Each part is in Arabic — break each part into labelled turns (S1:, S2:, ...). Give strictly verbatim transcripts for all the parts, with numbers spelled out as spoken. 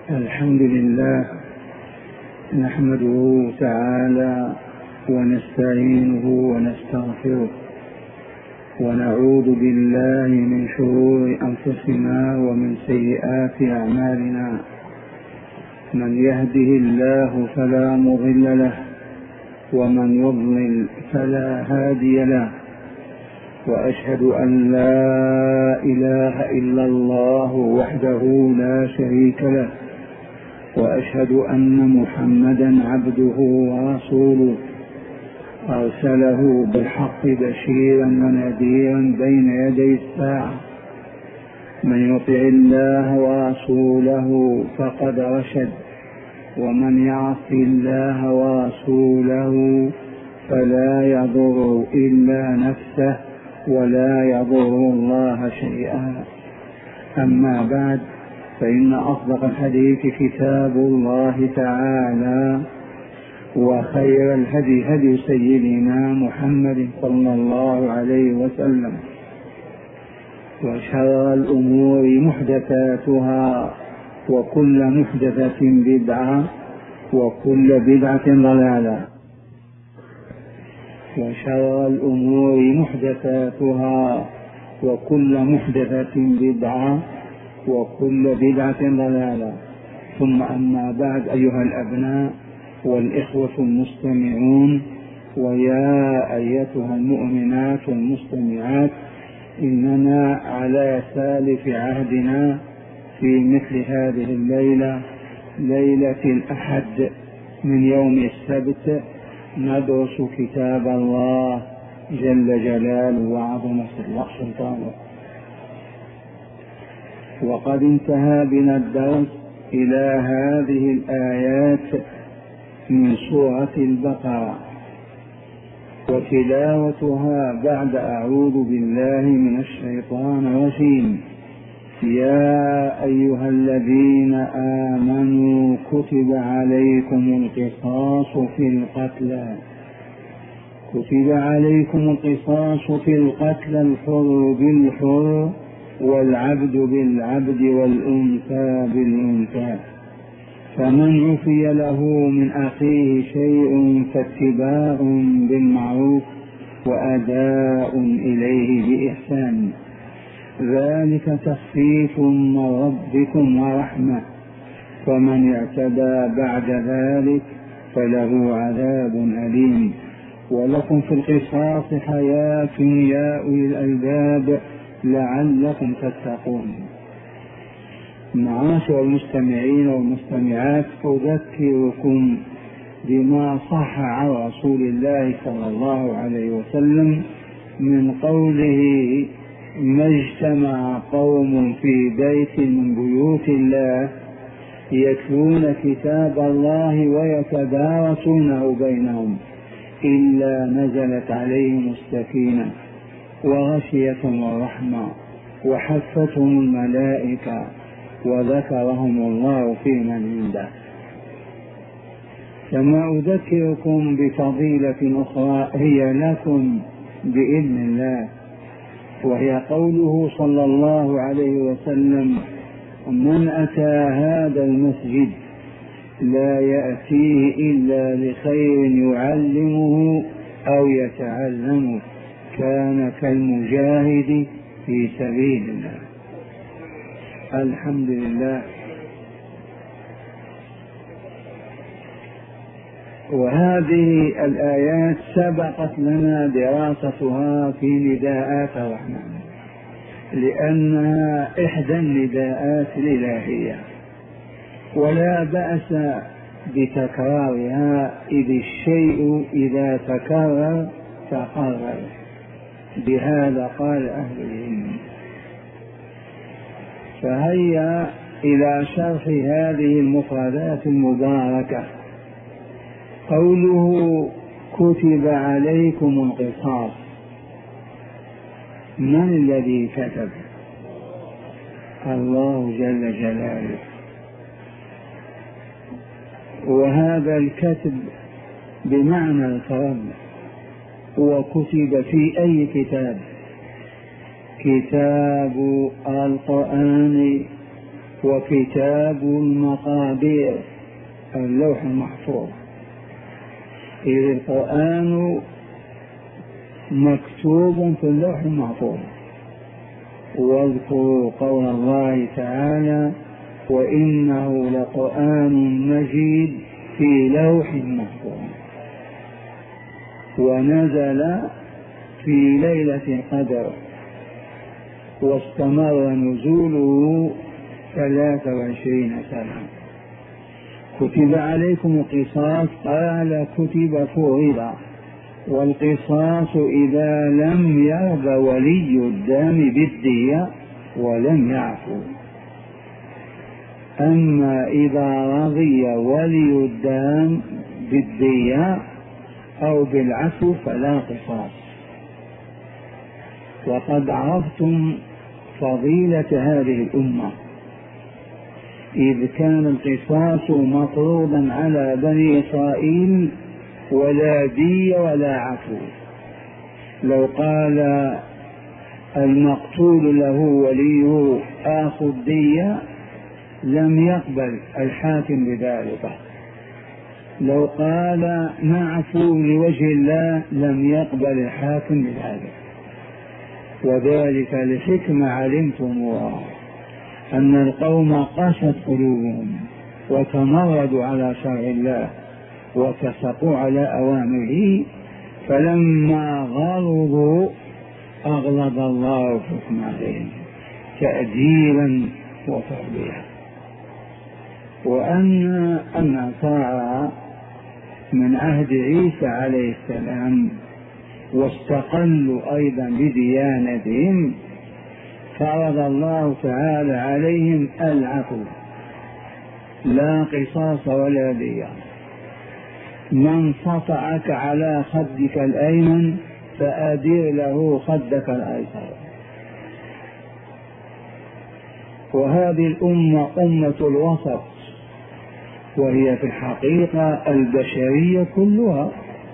S1: الحمد لله نحمده تعالى ونستعينه ونستغفره ونعوذ بالله من شرور أنفسنا ومن سيئات أعمالنا. من يهده الله فلا مضل له ومن يضلل فلا هادي له، وأشهد أن لا إله إلا الله وحده لا شريك له، وأشهد أن محمدا عبده ورسوله أرسله بالحق بشيرا ونذيرا بين يدي الساعة. من يطع الله ورسوله فقد رشد، ومن يعص الله ورسوله فلا يضر إلا نفسه ولا يضر الله شيئا. أما بعد، فإن أصدق الحديث كتاب الله تعالى، وخير الهدي هدي سيدنا محمد صلى الله عليه وسلم، وشر الأمور محدثاتها، وكل محدثة بدعة، وكل بدعة ضلالة. وشر الأمور محدثاتها وكل محدثة بدعة وكل بدعة ضلالة. ثم أما بعد، أيها الأبناء والإخوة المستمعون، ويا أيتها المؤمنات المستمعات، إننا على سالف عهدنا في مثل هذه الليلة، ليلة الأحد من يوم السبت، ندرس كتاب الله جل جلاله وعظم سلطانه. وقد انتهى بنا الدرس إلى هذه الآيات من سورة البقرة، وتلاوتها بعد أعوذ بالله من الشيطان الرجيم. يا أيها الذين آمنوا كتب عليكم القصاص في القتلى كتب عليكم القصاص في القتلى الحر بالحر والعبد بالعبد والأنثى بالأنثى، فمن عفي له من أخيه شيء فاتباع بالمعروف وأداء إليه بإحسان، ذلك تخفيف من ربكم ورحمة، فمن اعتدى بعد ذلك فله عذاب أليم. ولكم في القصاص حياة يا أولي الألباب لعلكم تتقون. معاشر المستمعين والمستمعات، أذكركم بما صح عن رسول الله صلى الله عليه وسلم من قوله: ما اجتمع قوم في بيت من بيوت الله يتلون كتاب الله ويتدارسونه بينهم إلا نزلت عليهم السكينة وغشيتهم الرحمة وحفتهم الملائكة وذكرهم الله في من عنده. كما أذكركم بفضيلة أخرى هي لكم بإذن الله، وهي قوله صلى الله عليه وسلم: من أتى هذا المسجد لا يأتيه إلا لخير يعلمه أو يتعلمه كان كالمجاهد في سبيل الله. الحمد لله. وهذه الآيات سبقت لنا دراستها في نداءات الرحمن، لأنها إحدى النداءات الإلهية، ولا بأس بتكرارها، إذ الشيء إذا تكرر تقرر. بهذا قال أهل العلم. فهيا إلى شرح هذه المفردات المباركة. قوله: كتب عليكم القصاص، من الذي كتب؟ الله جل جلاله. وهذا الكتب بمعنى الفرض، وكتب في أي كتاب؟ كتاب القرآن وكتاب المقادير اللوح المحفوظ، إذ القرآن مكتوب في اللوح المحفوظ. واذكروا قول الله تعالى: وإنه لقرآن مجيد في لوح محفوظ. ونزل في ليلة القدر، واستمر نزوله ثلاث وعشرين سنة. كتب عليكم القصاص، قال كتب فرض، والقصاص إذا لم يرض ولي الدم بالدية ولم يعفو. أما إذا رضي ولي الدم بالدية أو بالعفو فلا قصاص. وقد عرفتم فضيلة هذه الأمة، إذ كان القصاص مفروضا على بني إسرائيل ولا دية ولا عفو. لو قال المقتول له وليه آخذ دية لم يقبل الحاكم بذلك، لو قال نعفو لوجه الله لم يقبل الحاكم بذلك. وذلك لحكمة علمتموها، أن القوم قست قلوبهم وتمردوا على شرع الله وكسقوا على أوامره، فلما غلظوا أغلظ الله حكم عليهم تأديبا وتربية. وأن النصارى من عهد عيسى عليه السلام واستقلوا أيضا بديانتهم، فرض الله تعالى عليهم العفو، لا قصاص ولا دية. من سطعك على خدك الأيمن فأدر له خدك الأيسر. وهذه الأمة أمة الوسط، وهي في الحقيقة البشرية كلها،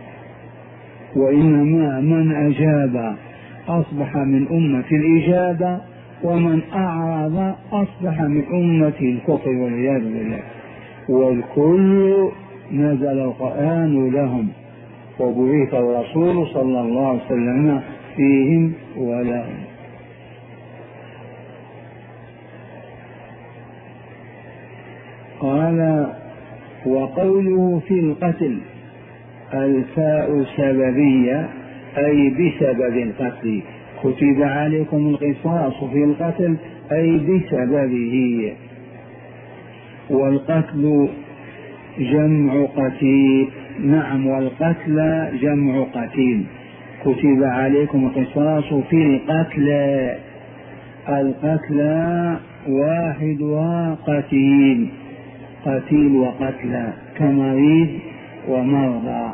S1: وإنما من أجاب أصبح من أمة الإجابة، ومن أعرض أصبح من أمة الكفر والعياذ بالله. والكل نزل القرآن لهم، وبعث الرسول صلى الله عليه وسلم فيهم ولهم. قال: وقوله في القتل الفاء سببية، أي بسبب القتل. كتب عليكم القصاص في القتل أي بسببه. والقتل جمع قتيل، نعم، والقتل جمع قتيل. كتب عليكم القصاص في القتل، القتل واحدها قتيل، قتيل وقتلى كمريض ومرضى.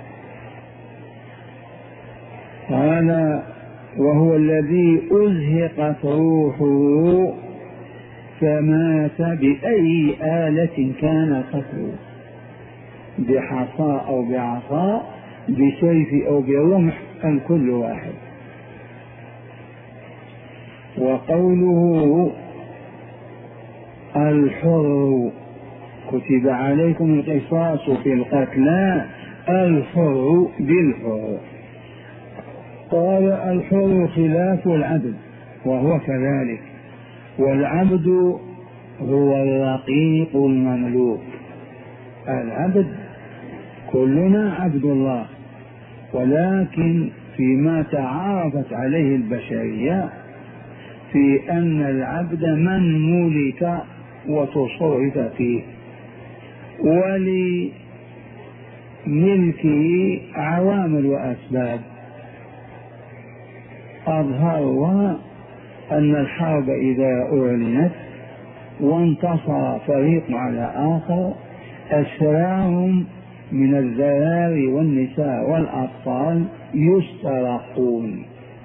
S1: قال: وهو الذي أزهقت روحه فمات بأي آلة كان قتله، بحصاء أو بعصا، بسيف أو برمح، الكل واحد. وقوله الحر، كتب عليكم القصاص في القتلى الحر بالحر. قال: الحر خلاف العبد، وهو كذلك. والعبد هو الرقيق المملوك. العبد كلنا عبد الله، ولكن فيما تعارفت عليه البشرية في أن العبد من ملك وتصرف فيه، ولملكه عوامل وأسباب. أظهرها أن الحرب إذا أعلنت وانتصر فريق على آخر، أسراهم من الذراري والنساء والأطفال يسترقون،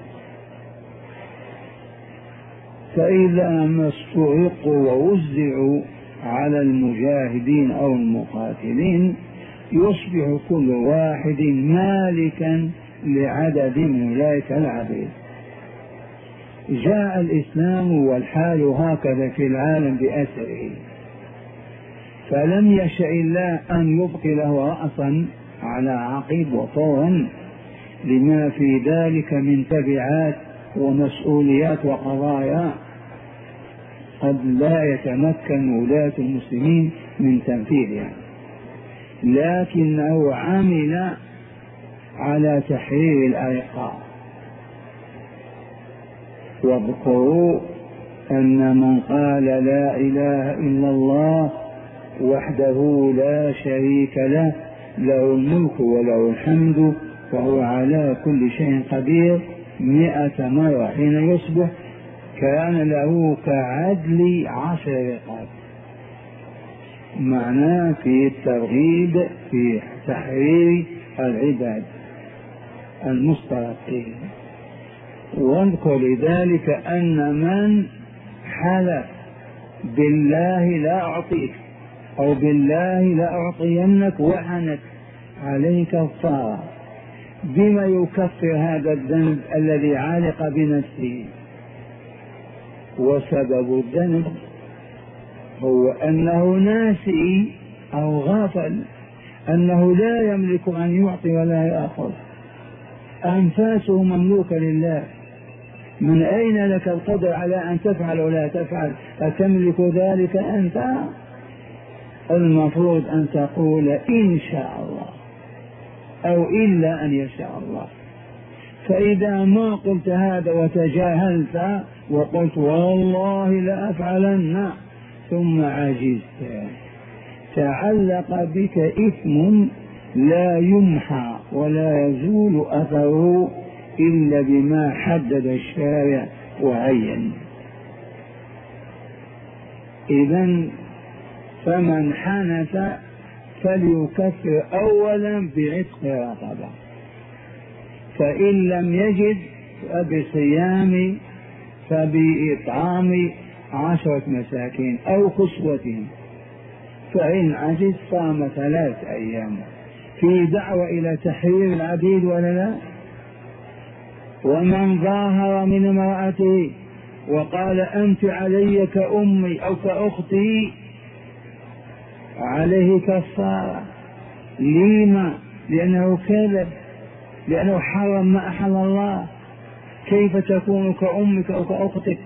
S1: فإذا ما استرقوا ووزعوا على المجاهدين أو المقاتلين يصبح كل واحد مالكا لعدد من أولئك العبيد. جاء الإسلام والحال هكذا في العالم بأسره، فلم يشأ الله أن يبقله رأسا على عقب وطورا لما في ذلك من تبعات ومسؤوليات وقضايا قد لا يتمكن ولاة المسلمين من تنفيذها، لكنه عمل على تحرير الأرقاء. واذكروا أن من قال لا إله إلا الله وحده لا شريك له له الملك وله الحمد وهو على كل شيء قدير مئة مرة حين يصبح كان له كعدل عشر رقاب. معناه في الترغيب في تحرير العباد المسترقين. واذكر لذلك أن من حلف بالله لا أعطيك أو بالله لا أعطينك وعنت عليه كفارة، بما يكفر هذا الذنب الذي علق بنفسه؟ وسبب الذنب هو أنه ناسي أو غافل أنه لا يملك أن يعطي ولا يأخذ، أنفاسه مملوكة لله. من أين لك القدر على أن تفعل ولا تفعل؟ أتملك ذلك أنت؟ المفروض أن تقول إن شاء الله أو إلا أن يشاء الله. فإذا ما قلت هذا وتجاهلت وقلت والله لا أفعلن ثم عجزت، تعلق بك إثم لا يمحى ولا يزول أثره إلا بما حدد الشارع وعين. إذن فمن حنث فليكفر أولا بعتق رقبة، فإن لم يجد فبصيام فبإطعام عشرة مساكين أو كسوتهم، فإن عجز صام ثلاث أيام. في دعوة إلى تحرير العبيد ولا لا؟ ومن ظاهر من امرأته وقال أنت علي كأمي أو كأختي عليه كفارة. لما؟ لأنه كذب، لأنه حرم ما أحل الله. كيف تكون كأمك أو كأختك؟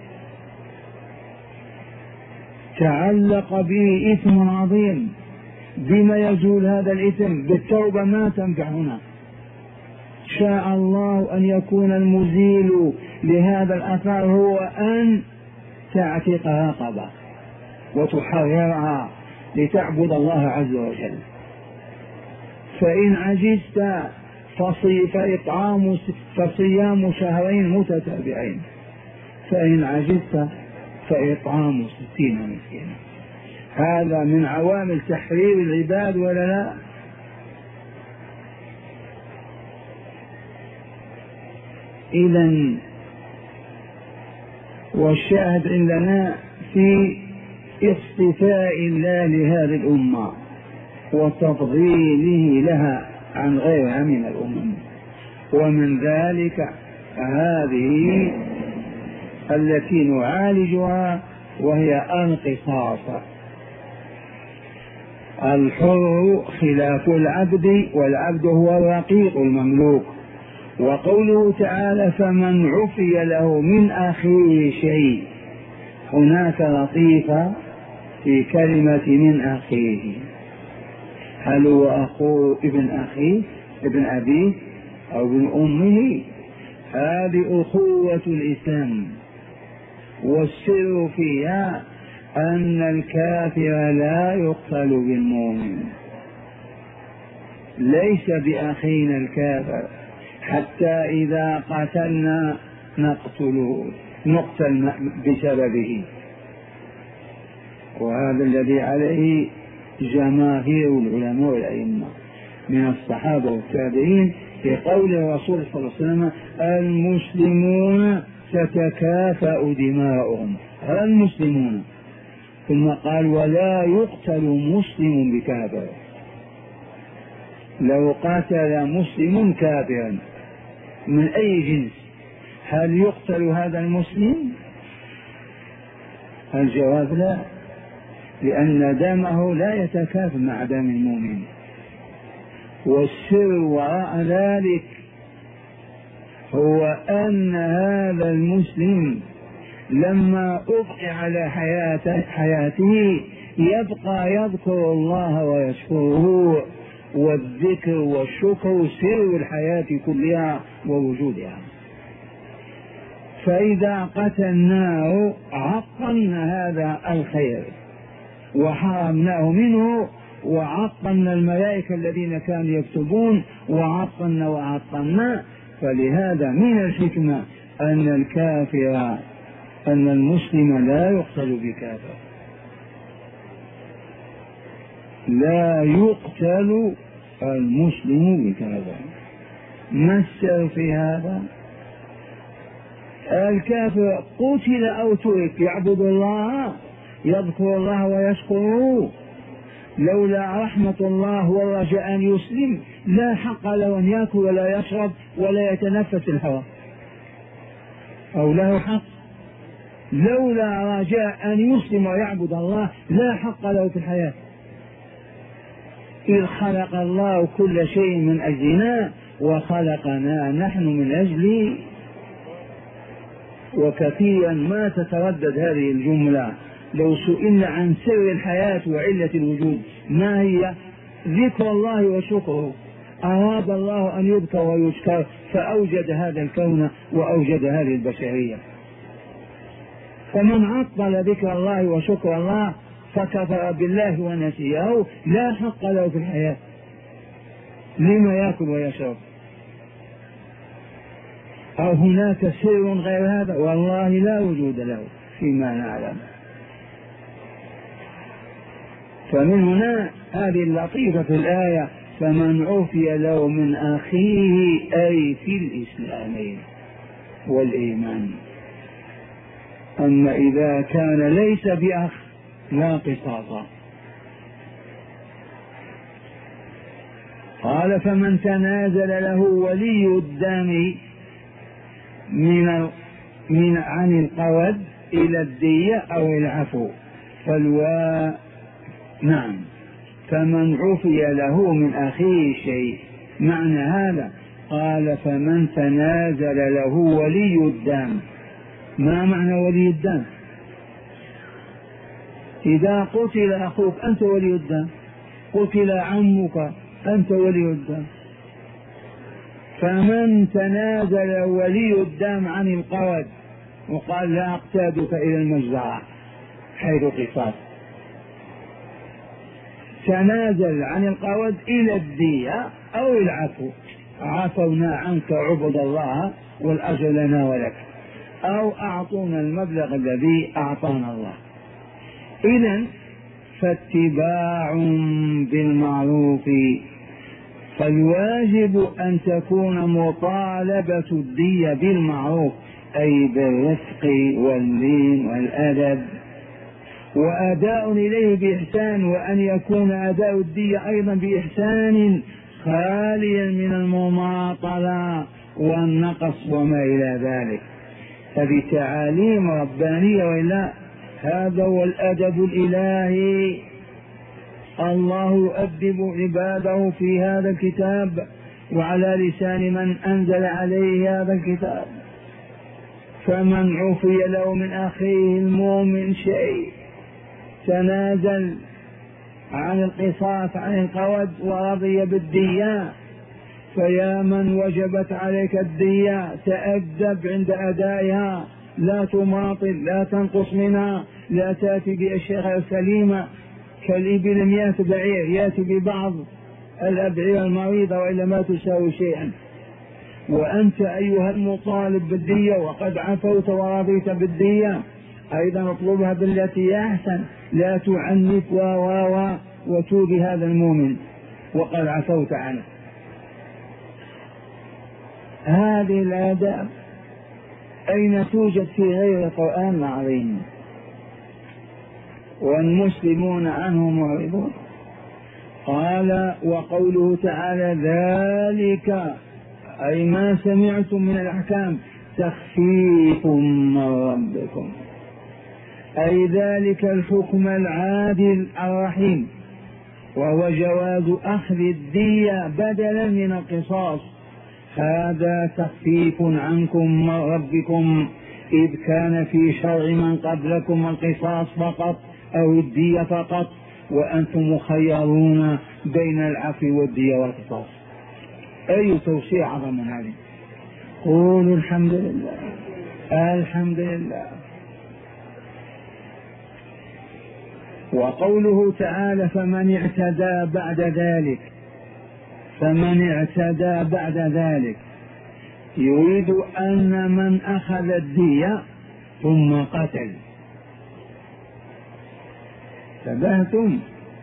S1: تعلق به إثم عظيم. بما يزول هذا الإثم؟ بالتوبة ما تنفع هنا. شاء الله أن يكون المزيل لهذا الأثر هو أن تعتق رقبة وتحررها لتعبد الله عز وجل. فإن عجزت فإطعام فصيام شهرين متتابعين، فإن عجزت فإطعام ستين مسكينا. هذا من عوامل تحرير العباد ولا لا؟ إذن والشاهد عندنا في اصطفاء الله لهذه الأمة وتفضيله لها عن غيرها من الأمم. ومن ذلك هذه التي نعالجها وهي القصاص. الحر خلاف العبد، والعبد هو الرقيق المملوك. وقوله تعالى فمن عفي له من أخيه شيء، هناك لطيفة في كلمة من أخيه. هل هو أخوه ابن أخيه ابن أبيه أو ابن أمه؟ هذه أخوة الإسلام، والسر فيها أن الكافر لا يقتل بالمؤمن، ليس بأخينا الكافر حتى إذا قتلنا نقتله نقتل بسببه. وهذا الذي عليه جماهير العلماء والأئمة من الصحابة والتابعين في قول الرسول صلى الله عليه وسلم المسلمون تتكافأ دماؤهم، المسلمون، ثم قال ولا يقتل مسلم بكافر. لو قاتل مسلم كافرا من أي جنس هل يقتل هذا المسلم؟ الجواب لا، لأن دمه لا يتكافئ مع دم المؤمن. والسر وراء ذلك هو أن هذا المسلم لما أبقي على حياته, حياته يبقى يذكر الله ويشكره، والذكر والشكر سر الحياة كلها ووجودها. فإذا قتلناه عطلنا هذا الخير وحرمناه منه، وعطلنا الملائكة الذين كانوا يكتبون، وعطلنا وعطلنا. فلهذا من الحكمة أن الكافر أن المسلم لا يقتل بكافر، لا يقتل المسلم بكافر. ما السر في هذا؟ الكافر قتل أو ترك يعبد الله، يذكر الله ويشكره، لولا رحمة الله ورجاء أن يسلم لا حق له أن يأكل ولا يشرب ولا يتنفس الهواء، أو له حق. لولا رجاء أن يسلم ويعبد الله لا حق له في الحياة، إذ خلق الله كل شيء من أجلنا وخلقنا نحن من أجله. وكثيرا ما تتردد هذه الجملة لو سئلنا عن سر الحياة وعلة الوجود ما هي؟ ذكر الله وشكره. أراد الله أن يذكر ويشكر فأوجد هذا الكون وأوجد هذه البشرية. فمن عطل ذكر الله وشكر الله فكفر بالله ونسيه لا حق له في الحياة، لما يأكل ويشرب؟ أو هناك سر غير هذا؟ والله لا وجود له فيما نعلم. فمن هنا هذه اللطيفة في الآية: فمن عفي له من أخيه أي في الإسلام والإيمان. أما إذا كان ليس بأخ لا قصاص. قال: فمن تنازل له ولي الدم من من عن القود إلى الدية أو العفو فالوا نعم فمن عفي له من أخيه شيء. معنى هذا قال: فمن تنازل له ولي الدم. ما معنى ولي الدم؟ إذا قتل أخوك أنت ولي الدم، قتل عمك أنت ولي الدم. فمن تنازل ولي الدم عن القود وقال: لا أقتادك إلى المجزرة حيث قصاص، تنازل عن القود إلى الدية أو العفو، عفونا عنك عبد الله والأجر لنا ولك، أو أعطونا المبلغ الذي أعطانا الله. إذن فاتباع بالمعروف، فالواجب أن تكون مطالبة الدية بالمعروف أي بالرفق واللين والأدب، وأداء إليه بإحسان، وأن يكون أداء الدية أيضا بإحسان خاليا من المماطلة والنقص وما إلى ذلك. هذه تعاليم ربانية، وإلا هذا هو الأدب الإلهي. الله يؤدب عباده في هذا الكتاب وعلى لسان من أنزل عليه هذا الكتاب. فمن عفي له من أخيه المؤمن شيء، تنازل عن القصاص عن القود ورضي بالدية، فيا من وجبت عليك الدية تأدب عند أدائها، لا تماطل، لا تنقص منها، لا تأتي بأشياء سليمة كالإبل مئة بعير، يأتي ببعض الأبعير المريضة وإلا ما تساوي شيئا. وأنت أيها المطالب بالدية وقد عفوت ورضيت بالدية أيضا اطلبها بالتي أحسن، لا تعنف و و وتوبي هذا المؤمن وقد عفوت عنه. هذه الآداب أين توجد في غير القرآن العظيم؟ والمسلمون عنه معرضون. قال: وقوله تعالى: ذلك أي ما سمعتم من الأحكام تخفيف من ربكم، أي ذلك الحكم العادل الرحيم، وهو جواز أخذ الدية بدلا من القصاص. هذا تخفيف عنكم من ربكم، إذ كان في شرع من قبلكم القصاص فقط أو الدية فقط، وأنتم مخيرون بين العفو والدية والقصاص. أي توسيع أعظم من هذه؟ قولوا الحمد لله الحمد لله. وقوله تعالى فمن اعتدى بعد ذلك، فمن اعتدى بعد ذلك يريد أن من أخذ الدية ثم قتل. تبهتم،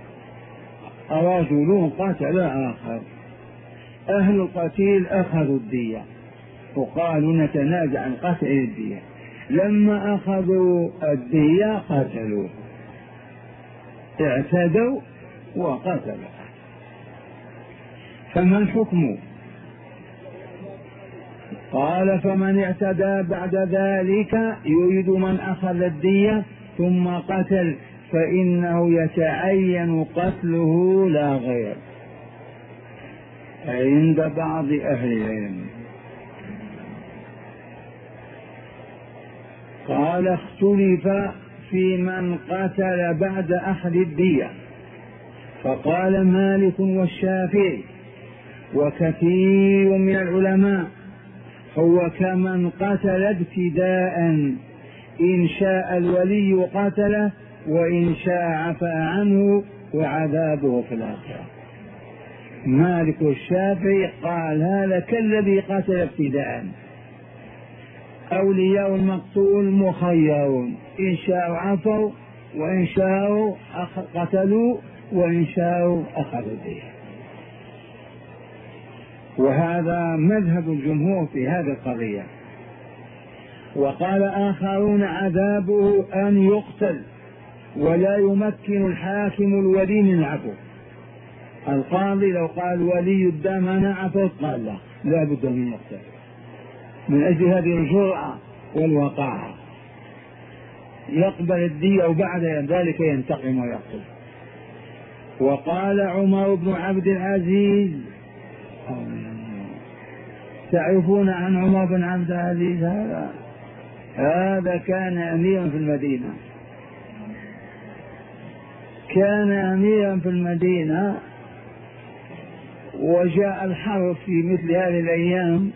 S1: رجل قتل آخر، أهل القتيل أخذوا الدية وقالوا نتنازع عن قتل الدية، لما أخذوا الدية قتلوا، اعتدوا وقتلوا. فما الحكم؟ قال فمن اعتدى بعد ذلك يريد من أخذ الدية ثم قتل فإنه يتعين قتله لا غير عند بعض أهل العلم. قال اختلف في من قتل بعد أخذ الدية، فقال مالك والشافعي وكثير من العلماء هو كمن قتل ابتداء، إن شاء الولي قتله وإن شاء عفى عنه وعذابه في الآخرة. مالك والشافعي قال هذا كالذي قتل ابتداء. أولياء المقتول مخيرون، إن شاءوا عفوا وإن شاءوا قتلوا وإن شاءوا أخذوا به. وهذا مذهب الجمهور في هذه القضية. وقال آخرون عذابه أن يقتل ولا يمكن الحاكم الولي من العفو. القاضي لو قال ولي الدم أنا عفوت قال لا، لا بد من يقتل من أجل هذه الجرأة والوقاحة، يقبل الدية وبعد ذلك ينتقم ويقتل. وقال عمر بن عبد العزيز، تعرفون عن عمر بن عبد العزيز؟ هذا هذا كان أميرا في المدينة، كان أميرا في المدينة، وجاء الحرب في مثل هذه الأيام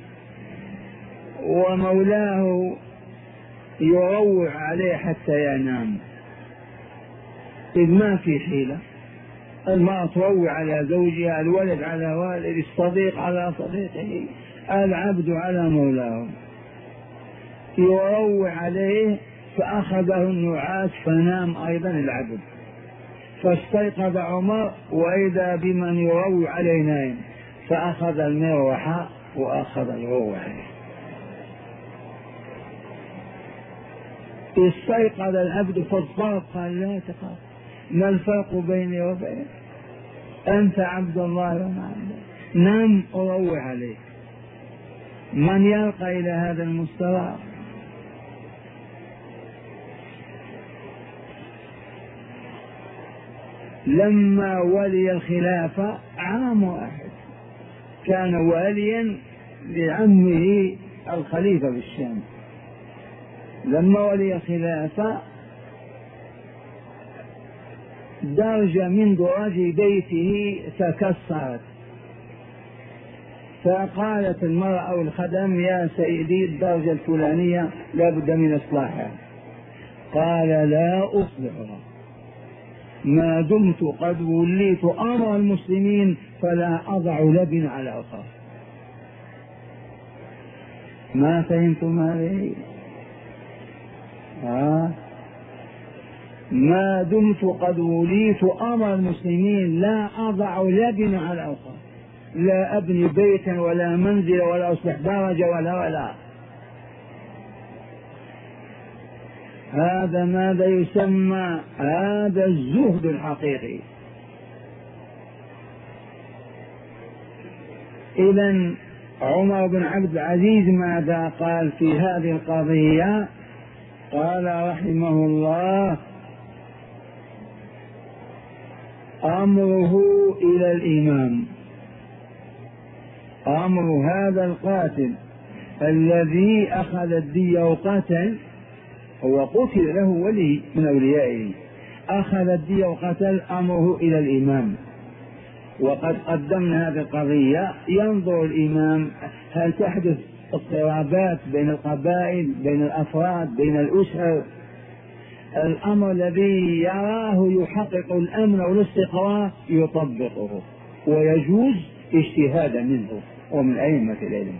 S1: ومولاه يروع عليه حتى ينام، إذ ما في حيلة. المرأة تروع على زوجها، الولد على والد، الصديق على صديقه، العبد على مولاه، يروع عليه، فأخذه النعاس فنام أيضا العبد. فاستيقظ عمر وإذا بمن يروع عليه نائم، فأخذ المروحة وأخذ الروع عليه. استيقظ العبد فاضطرب، قال لا تخاف، ما الفرق بيني وبينك؟ أنت عبد الله وأنا عبد الله، نم أروع عليه. من يرقى إلى هذا المستوى؟ لما ولي الخلافة عام واحد، كان واليا لعمه الخليفة بالشام، لما ولي الخلافة درجة من دراج بيته تكسرت، فقالت المرأة أو الخدم يا سيدي الدرجة الفلانية لا بد من إصلاحها. قال لا أصلحها ما دمت قد وليت أمر المسلمين، فلا أضع لبن على أخر. ما فهمتم هذه؟ آه. ما دمت قد وليت أمر المسلمين لا أضع لبن على أخر، لا أبني بيتا ولا منزل ولا أصلح درجة ولا ولا. هذا ماذا يسمى؟ هذا الزهد الحقيقي. إذن عمر بن عبد العزيز ماذا قال في هذه القضية؟ قال رحمه الله: أمره إلى الإمام، أمر هذا القاتل الذي أخذ الدية وقتل، هو قتل له ولي من أوليائه، أخذ الدية وقتل، أمره إلى الإمام. وقد قدمنا هذه القضية، ينظر الإمام هل تحدث اضطرابات بين القبائل، بين الأفراد، بين الأسر، الأمر الذي يراه يحقق الأمن والاستقرار يطبقه، ويجوز اجتهادا منه ومن أئمة العلم.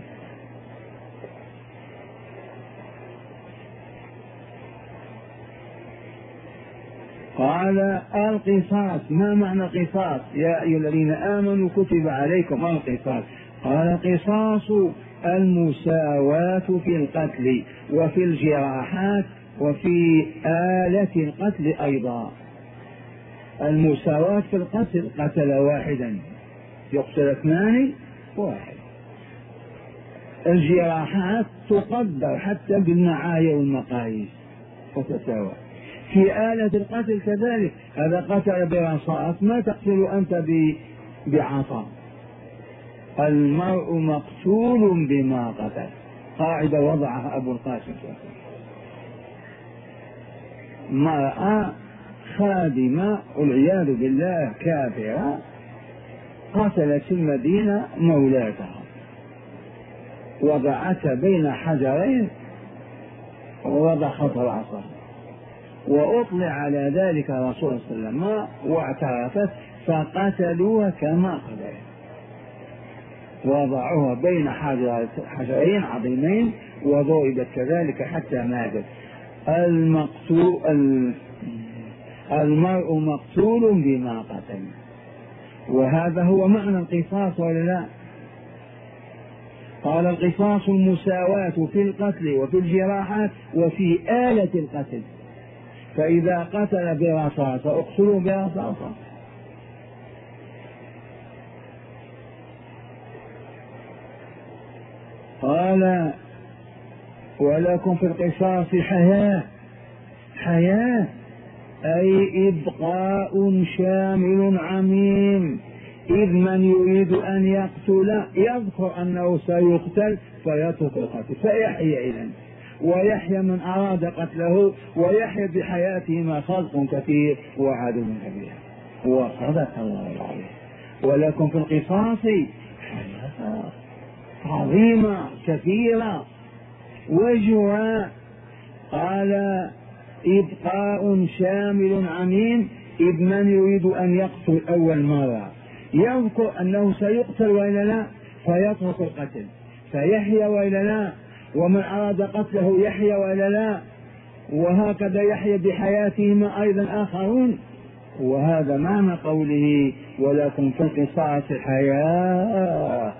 S1: قال: القصاص. ما معنى القصاص؟ يا أيها الذين آمنوا كتب عليكم القصاص. قال: القصاص المساواة في القتل وفي الجراحات وفي آلة القتل أيضا. المساواة في القتل، قتل واحدا يقتل اثنان واحد. الجراحات تقدر حتى بالنعاية والمقاييس وتساوى. في آلة القتل كذلك، هذا قتل برصاص، ما تقتل أنت بعصا. المرء مقتول بما قتل، قاعدة وضعها أبو القاسم. مرأة خادمة والعياذ بالله كافرة قتلت في المدينة مولاتها، وضعتها بين حجرين ووضعت العصا، وأطلع على ذلك الرسول صلى الله عليه وسلم واعترفت، فقتلوها كما قتلت، وضعوها بين حجرين عظيمين وضربت كذلك حتى ماتت. المقتول المرء مقتول بما قتل، وهذا هو معنى القصاص ولا لا؟ قال: القصاص المساواة في القتل وفي الجراحات وفي آلة القتل. فإذا قتل برصاصة اقتلوا برصاصة. قال: ولكم في القصاص حياة. حياة أي إبقاء شامل عميم، إذ من يريد أن يقتل يذكر أنه سيقتل فيترك القتل فيحيى إذن، ويحيى من أراد قتله، ويحيى بحياتهما خلق كثير وعدو كبير. وصدق الله العظيم. ولكم في القصاص حياة عظيمة كثيرة وجهها. قال: إبقاء شامل عميم، إذ من يريد أن يقتل أول مرة يذكر أنه سيقتل وإلا لا فيترك القتل فيحيى وإلا لا، ومن أراد قتله يحيى وإلا لا، وهكذا يحيى بحياتهما أيضا آخرون. وهذا معنى قوله: ولكم في القصاص حياة.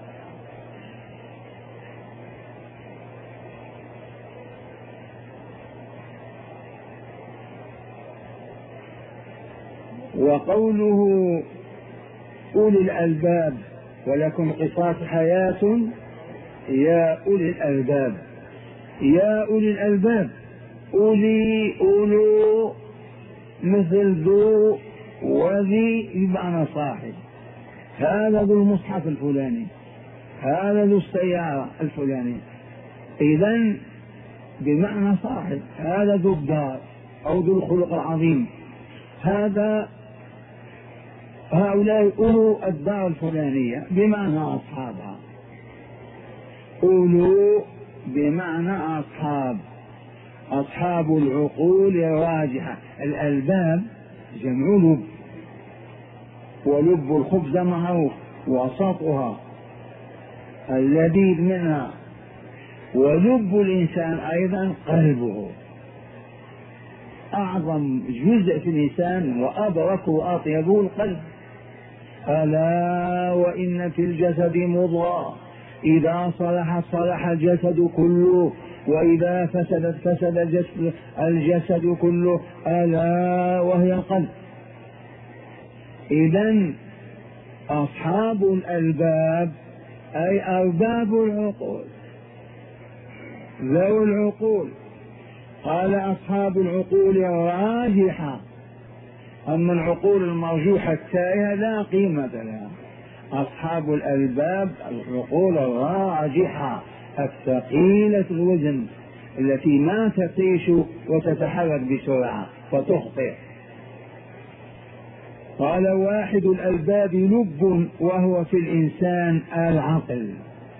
S1: وقوله أولي الألباب: ولكم قصاص حياة يا أولي الألباب. يا أولي الألباب، أولي أولو مثل ذو وذي بمعنى صاحب. هذا ذو المصحف الفلاني، هذا ذو السيارة الفلانية، إذن بمعنى صاحب. هذا ذو الدار أو ذو الخلق العظيم. هذا هؤلاء أولو الدار الفلانية بمعنى أصحابها. أولو بمعنى أصحاب، أصحاب العقول الراجحة. الألباب جمع لب، ولب الخبز معروف وسطها اللذيذ منها، ولب الإنسان أيضا قلبه، أعظم جزء في الإنسان وأبرك وأطيب القلب. ألا وإن في الجسد مضغة إذا صلح صلح الجسد كله، وإذا فسدت فسد الجسد, الجسد كله، ألا وهي القلب. إذن أصحاب الألباب أي أرباب العقول، ذوي العقول. قال أصحاب العقول الراجحة، أما العقول المرجوحة التائهة لا قيمة لها. أصحاب الألباب العقول الراجحة الثقيلة الوزن التي ما تطيش وتتحرك بسرعة فتخطئ. قال واحد الألباب لب وهو في الإنسان العقل.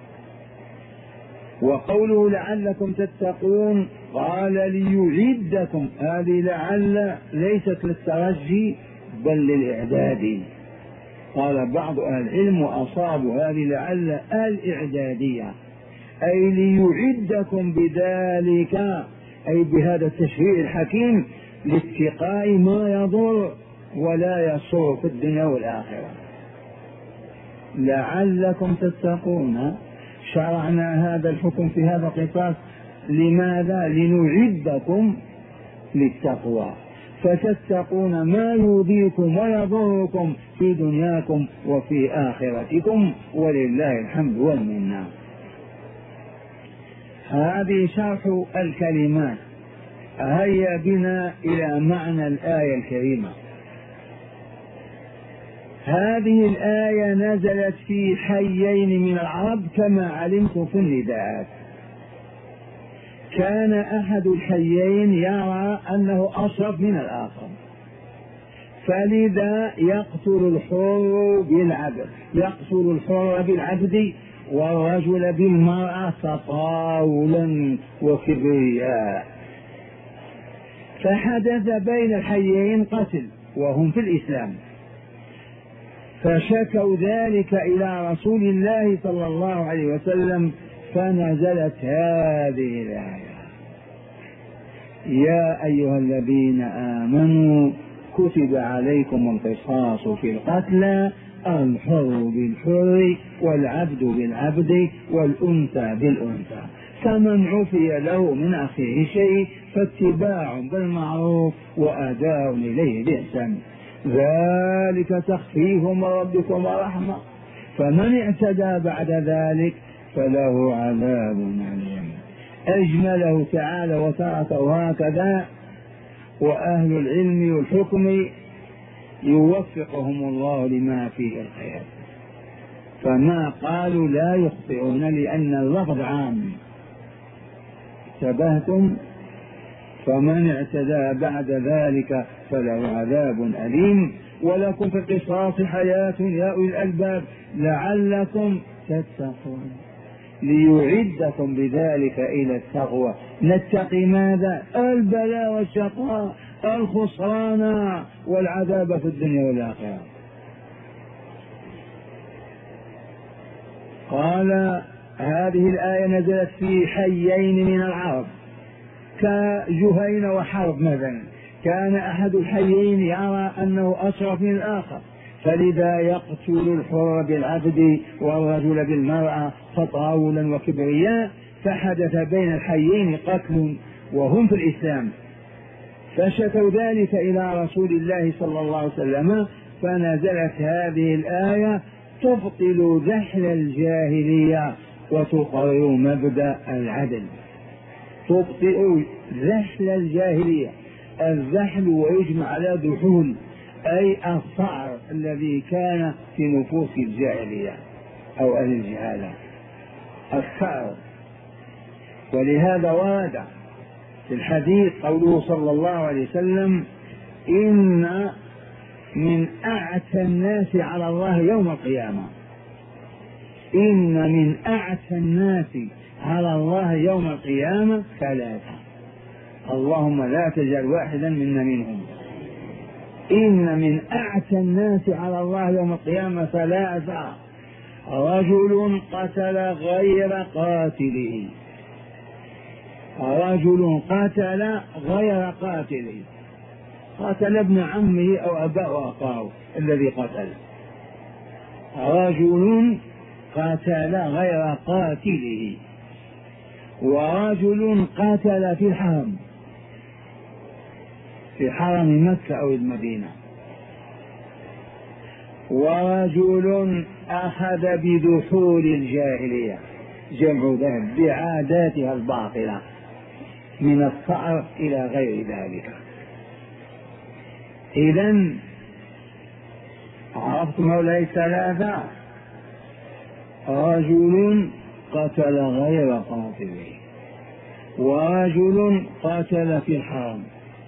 S1: وقوله لعلكم تتقون قال ليعدكم، هذه لعل ليست للترجي بل للإعداد. قال بعض أهل العلم وأصابوا هذه لعل الإعدادية، أي ليعدكم بذلك، أي بهذا التشريع الحكيم لاتقاء ما يضر ولا يسر في الدنيا والآخرة. لعلكم تتقون، شرعنا هذا الحكم في هذا القصاص لماذا؟ لنعدكم للتقوى، فتتقون ما يؤذيكم ويضركم في دنياكم وفي آخرتكم، ولله الحمد والمنة. هذه شرح الكلمات. هيا بنا إلى معنى الآية الكريمة. هذه الآية نزلت في حيين من العرب كما علمت في النداءات. كان أحد الحيين يرى أنه أشرف من الآخر، فلذا يقتل الحر بالعبد، يقتل الحر بالعبد والرجل بالمرأة تطاولا وكبرياء. فحدث بين الحيين قتل وهم في الإسلام، فشكوا ذلك إلى رسول الله صلى الله عليه وسلم، فنزلت هذه الآية: يا أيها الذين آمنوا كتب عليكم القصاص في القتلى، الحر بالحر والعبد بالعبد والأنثى بالأنثى، فمن عفي له من أخيه شيء فاتباع بالمعروف وأداء إليه بإحسان، ذلك تخفيف من ربكم ورحمة، فمن اعتدى بعد ذلك فله عذاب أليم. أجمله تعالى وتركه هكذا، وأهل العلم والحكم يوفقهم الله لما فيه الخير، فما قالوا لا يخطئون لأن اللفظ عام. انتبهتم؟ فمن اعتدى بعد ذلك فله عذاب أليم، ولكم في القصاص حياة يا أولي الألباب لعلكم تتقون، ليعدكم بذلك إلى التقوى. نتقي ماذا؟ البلاء والشقاء، الخسران والعذاب في الدنيا والآخرة. قال هذه الآية نزلت في حيين من العرب كجهين وحرب مثلا. كان أحد الحيين يرى أنه أشرف من الآخر، فلذا يقتل الحر بالعبد والرجل بالمرأة تطاولا وكبرياء، فحدث بين الحيين قتل وهم في الإسلام، فشكوا ذلك إلى رسول الله صلى الله عليه وسلم، فنزلت هذه الآية تبطل ذحل الجاهلية وتقرر مبدأ العدل. تبطئ ذحل الجاهلية، الذحل ويجمع على ذحول، أي الصعر الذي كان في نفوس الجاهلية أو أهل الجهالة، الصعر. ولهذا ورد في الحديث قوله صلى الله عليه وسلم: إن من أعتى الناس على الله يوم القيامة، إن من أعتى الناس على الله يوم القيامة ثلاثة، اللهم لا تجعل واحدا منا منهم. إن من أعتى الناس على الله يوم القيامة ثلاثة: رجل قتل غير قاتله، رجل قتل غير قاتله، قتل ابن عمه أو أباه أخاه الذي قتل، رجل قتل غير قاتله، ورجل قتل في الحرم، في حرم مكة أو المدينة، ورجل أخذ بدخول الجاهلية جمع ذهب بعاداتها الباطلة من الصعر إلى غير ذلك. إذن عرفتم هؤلاء الثلاثة: رجل قتل غير قاتله، ورجل قتل في الحرم،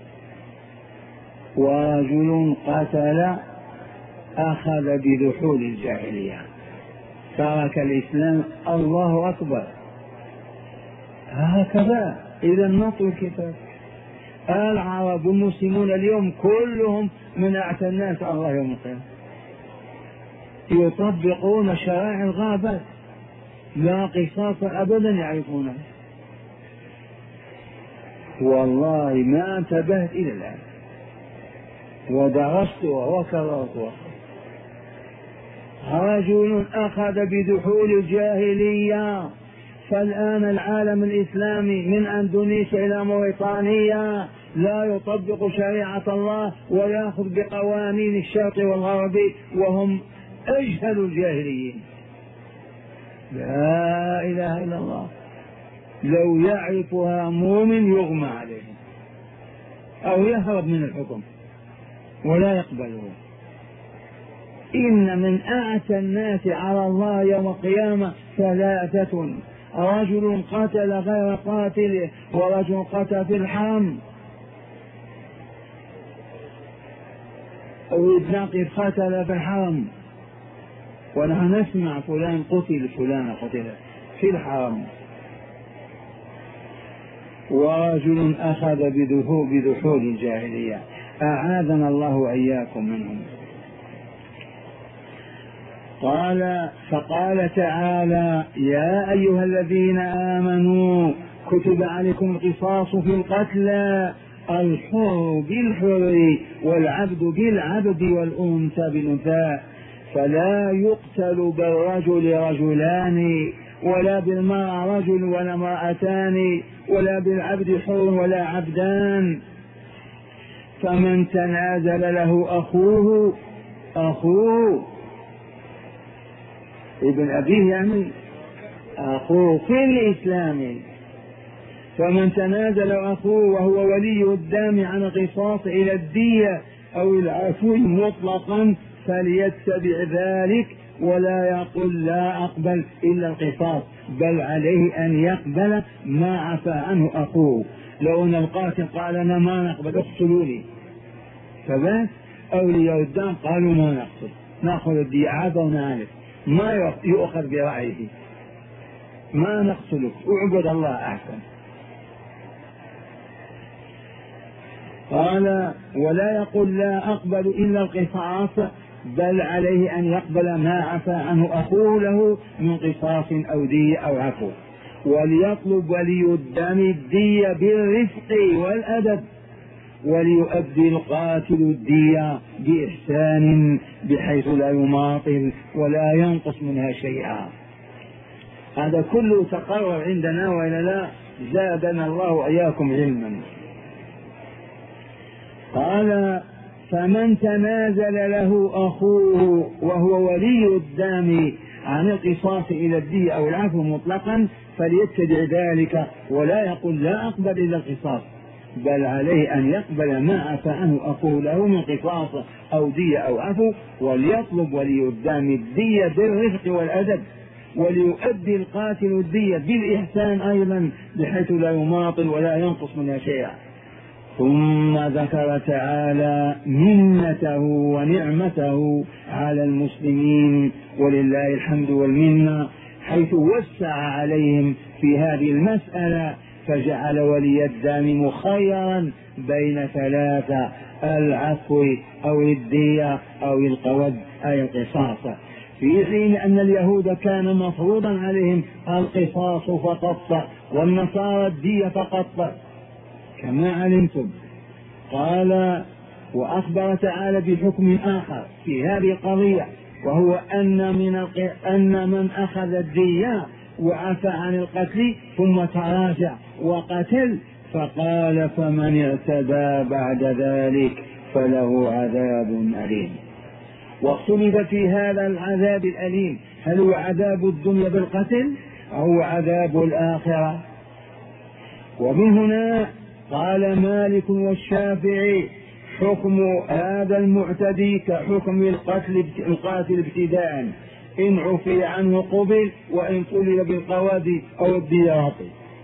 S1: ورجل قتل أخذ بدخول الجاهلية ترك الإسلام. الله أكبر. هكذا إذا نطوي الكتاب. العرب المسلمون اليوم كلهم من أعتى الناس على الله يوم القيامة، يطبقون شرائع الغابات، لا قصاص أبدا يعرفونه. والله ما انتبهت إلى الآن، ودرست وكررت. رجل أخذ بدخول الجاهلية، فالآن العالم الإسلامي من أندونيسيا إلى موريتانيا لا يطبق شريعة الله ويأخذ بقوانين الشرق والغرب، وهم أجهل الجاهليين. لا إله إلا الله. لو يعرفها مؤمن يغمى عليه أو يهرب من الحكم ولا يقبله. إن من أعتى الناس على الله يوم القيامة ثلاثة: رجل قتل غير قاتله، ورجل قتل في الحرم، أو ابن قتل في الحرم، ونحن نسمع فلان قتل فلان قتل في الحرم. ورجل أخذ بدخول الجاهلية، أعاذنا الله وإياكم منهم. قال فقال تعالى: يا أيها الذين آمنوا كتب عليكم القصاص في القتلى، الحر بالحر والعبد بالعبد والأنثى بالأنثى، فلا يقتل بالرجل رجلان، ولا بالمرأة رجل ولا امرأتان، ولا بالعبد حر ولا عبدان. فمن تنازل له أخوه أخوه ابن أبيه يعني أخوه في الإسلام، فمن تنازل أخوه وهو ولي الدم عن القصاص إلى الدية أو العفو مطلقا فليتبع ذلك، ولا يقل لا أقبل إلا القصاص، بل عليه أن يقبل ما عفى عنه أخوه. لو أن القاتل قال أنا ما نقبل اقتلوا لي، فبس أولياء الدم قالوا ما نقتل، نأخذ الدية عادة ونعرف، ما يؤخذ برأيه، ما نقتلك، اعبد الله أحسن. قال ولا يقول لا أقبل إلا القصاص، بل عليه أن يقبل ما عفى عنه أخوه له من قصاص أو دية أو عفو. وليطلب ولي الدم الدية بالرفق والأدب، وليؤدي القاتل الدية بإحسان بحيث لا يماطل ولا ينقص منها شيئا. هذا كله تقرر عندنا وإلا لا؟ زادنا الله وإياكم علما. قال فمن تنازل له أخوه وهو ولي الدم عن القصاص إلى الدية أو العفو مطلقا فليتبع ذلك، ولا يقول لا أقبل إلا القصاص، بل عليه أن يقبل ما عفى عنه أخوه له من قصاص أو دية أو عفو. وليطلب ولي الدم الدية بالرفق والأدب، وليؤدي القاتل الدية بالإحسان أيضا بحيث لا يماطل ولا ينقص منها شيئا. ثم ذكر تعالى منته ونعمته على المسلمين ولله الحمد والمنة، حيث وسع عليهم في هذه المسألة، فجعل ولي الدم مخيرا بين ثلاثة: العفو أو الدية أو القود أي القصاص، في حين أن اليهود كان مفروضا عليهم القصاص فقط، والنصارى الدية فقط كما علمتم. قال وأخبر تعالى بحكم آخر في هذه القضية، وهو أن من أن من أخذ الدية وعفى عن القتل ثم تراجع وقتل، فقال فمن اعتدى بعد ذلك فله عذاب أليم. واختلف في هذا العذاب الأليم هل هو عذاب الدنيا بالقتل أو عذاب الآخرة. ومن هنا قال مالك والشافعي حكم هذا المعتدي كحكم القتل القاتل ابتداء، إن عفي عنه قبل وإن طلب بالقواد أو الديات.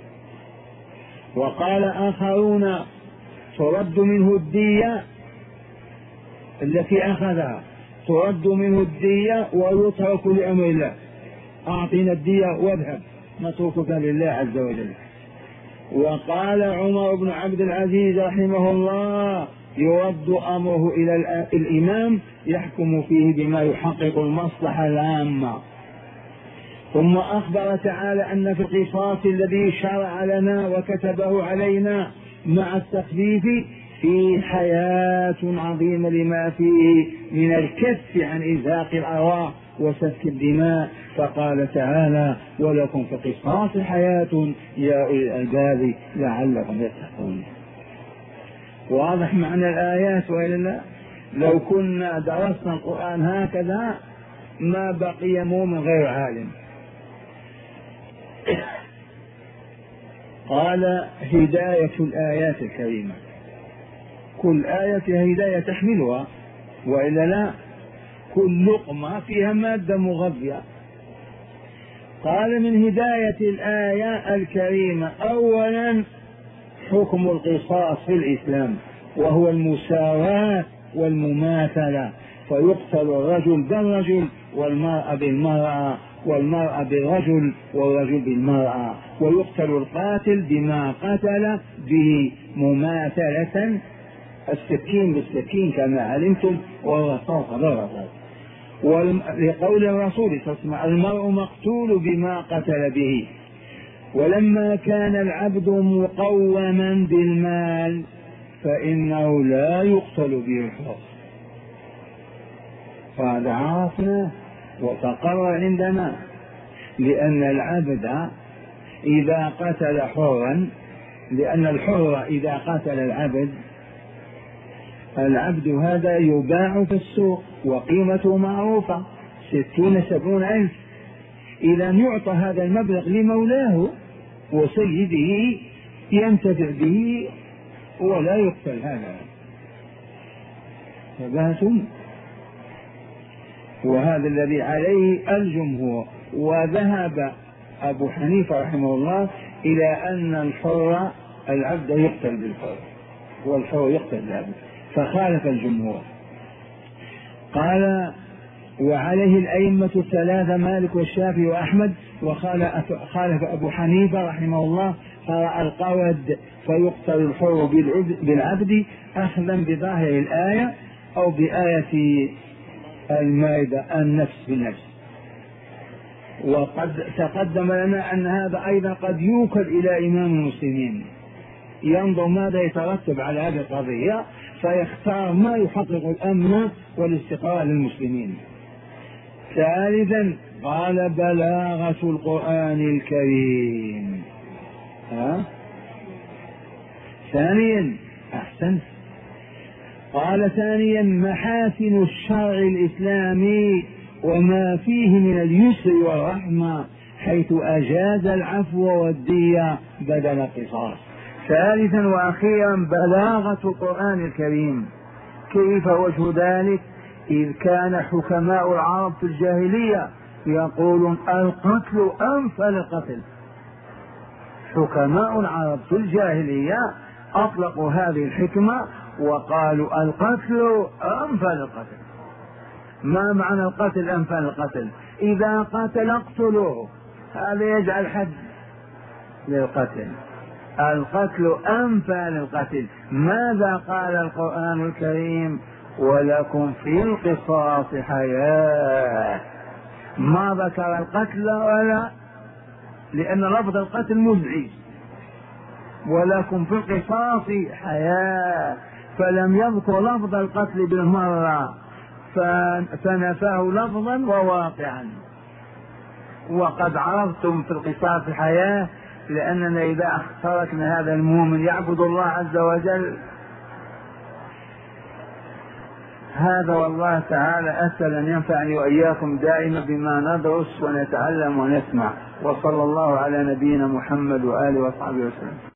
S1: وقال آخرون ترد منه الدية التي أخذها، ترد منه الدية ويترك لأمر الله، أعطنا الدية واذهب نتركك لله عز وجل. وقال عمر بن عبد العزيز رحمه الله يرد أمره إلى الإمام يحكم فيه بما يحقق المصلحة العامة. ثم أخبر تعالى أن في القصاص الذي شرع لنا وكتبه علينا مع التخفيف في حياة عظيمة لما فيه من الكف عن إزهاق الأرواح وسفك الدماء، فقال تعالى ولكم في القصاص حياة يا أولي الألباب لعلكم يتقون. واضح معنى الآيات وإلا لو كنا درسنا القرآن هكذا ما بقي مؤمن غير عالم. قال هداية الآيات الكريمة، كل آية فيها هداية تحملها وإلا لا، كل لقمة فيها مادة مغذية. قال من هداية الآية الكريمة أولا حكم القصاص في الإسلام وهو المساواة والمماثلة، فيقتل الرجل بالرجل والمرأة بالمرأة والمرأة بالرجل والرجل بالمرأة، ويقتل القاتل بما قتل به مماثلة، السكين بالسكين كما علمتم والرصاص بالرصاص. ولقول الرسول صلى الله عليه وسلم المرء مقتول بما قتل به. ولما كان العبد مقوما بالمال فإنه لا يقتل به الحر، فهذا عرفنا وتقرر عندنا، لأن العبد إذا قتل حرا، لأن الحر إذا قتل العبد، العبد هذا يباع في السوق وقيمته معروفة ستون سبعون ألف، إذا يعطى هذا المبلغ لمولاه وسيده ينتفع به ولا يقتل هذا. فباتم، وهذا الذي عليه الجمهور. وذهب أبو حنيفة رحمه الله إلى أن الحر العبد يقتل بالحر والحر يقتل بالعبد، فخالف الجمهور. قال وعليه الأئمة الثلاثة مالك والشافعي وأحمد، وخالف أبو حنيفة رحمه الله قرأ القود فيقتل الحر بالعبد أخذا بظاهر الآية أو بآية المائدة النفس بالنفس. وقد تقدم لنا أن هذا أيضا قد يوكل إلى إمام المسلمين ينظر ماذا يترتب على هذه القضية فيختار ما يحقق الأمن والاستقرار للمسلمين. ثالثا قال بلاغة القرآن الكريم. ها؟ ثانيا أحسن، قال ثانيا محاسن الشرع الإسلامي وما فيه من اليسر والرحمة حيث أجاز العفو والدية بدل القصاص. ثالثا وأخيرا بلاغة القرآن الكريم. كيف وجه ذلك؟ إذ كان حكماء العرب في الجاهلية يقولون القتل أنفى للقتل. حكماء العرب في الجاهلية أطلقوا هذه الحكمة وقالوا القتل أنفى للقتل. ما معنى القتل أنفى للقتل؟ إذا قتل اقتلوه، هذا يجعل حد للقتل. القتل أنفى للقتل. ماذا قال القرآن الكريم؟ ولكم في القصاص حياة. ما ذكر القتل ولا، لأن لفظ القتل مزعج. ولكم في القصاص حياة، فلم يذكر لفظ القتل بالمرة فنفاه لفظا وواقعا. وقد عرفتم في القصاص حياة لأننا إذا تركنا هذا المؤمن يعبد الله عز وجل هذا، والله تعالى أسأل أن ينفعني وإياكم دائما بما ندرس ونتعلم ونسمع. وصلى الله على نبينا محمد وآله وصحبه وسلم.